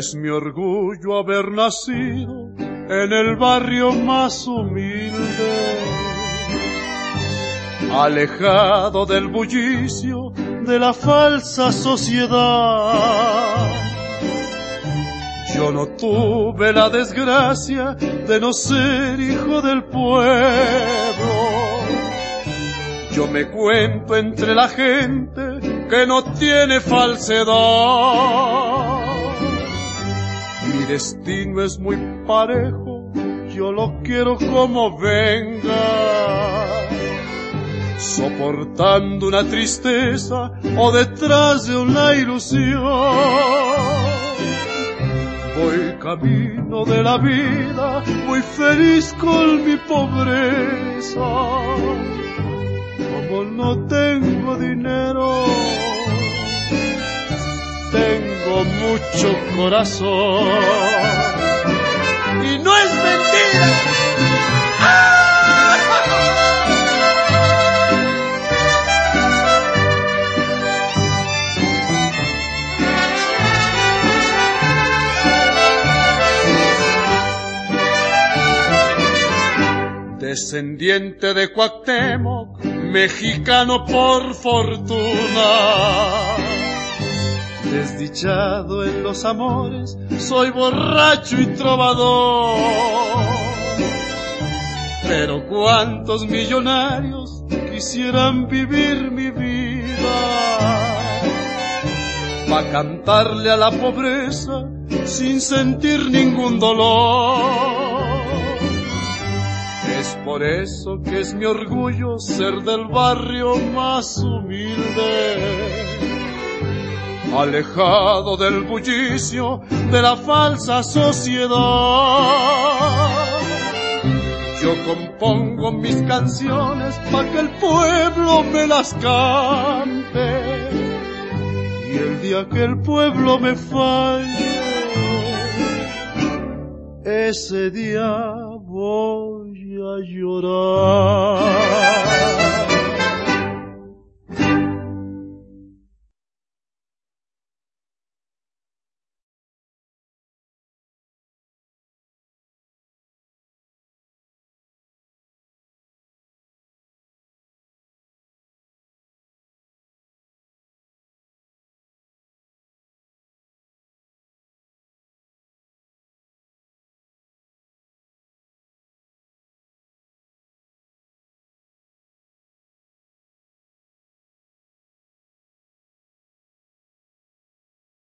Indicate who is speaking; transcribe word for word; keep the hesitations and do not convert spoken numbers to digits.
Speaker 1: Es mi orgullo haber nacido en el barrio más humilde, alejado del bullicio de la falsa sociedad. Yo no tuve la desgracia de no ser hijo del pueblo. Yo me cuento entre la gente que no tiene falsedad. Mi destino es muy parejo, yo lo quiero como venga, soportando una tristeza o detrás de una ilusión. Voy camino de la vida, muy feliz con mi pobreza. Como no tengo dinero, tengo mucho corazón. Y no es mentira. ¡Ah! Descendiente de Cuauhtémoc, mexicano por fortuna, desdichado en los amores, soy borracho y trovador. Pero cuántos millonarios quisieran vivir mi vida, pa' cantarle a la pobreza sin sentir ningún dolor. Es por eso que es mi orgullo ser del barrio más humilde, alejado del bullicio de la falsa sociedad. Yo compongo mis canciones pa' que el pueblo me las cante, y el día que el pueblo me falle, ese día voy a llorar.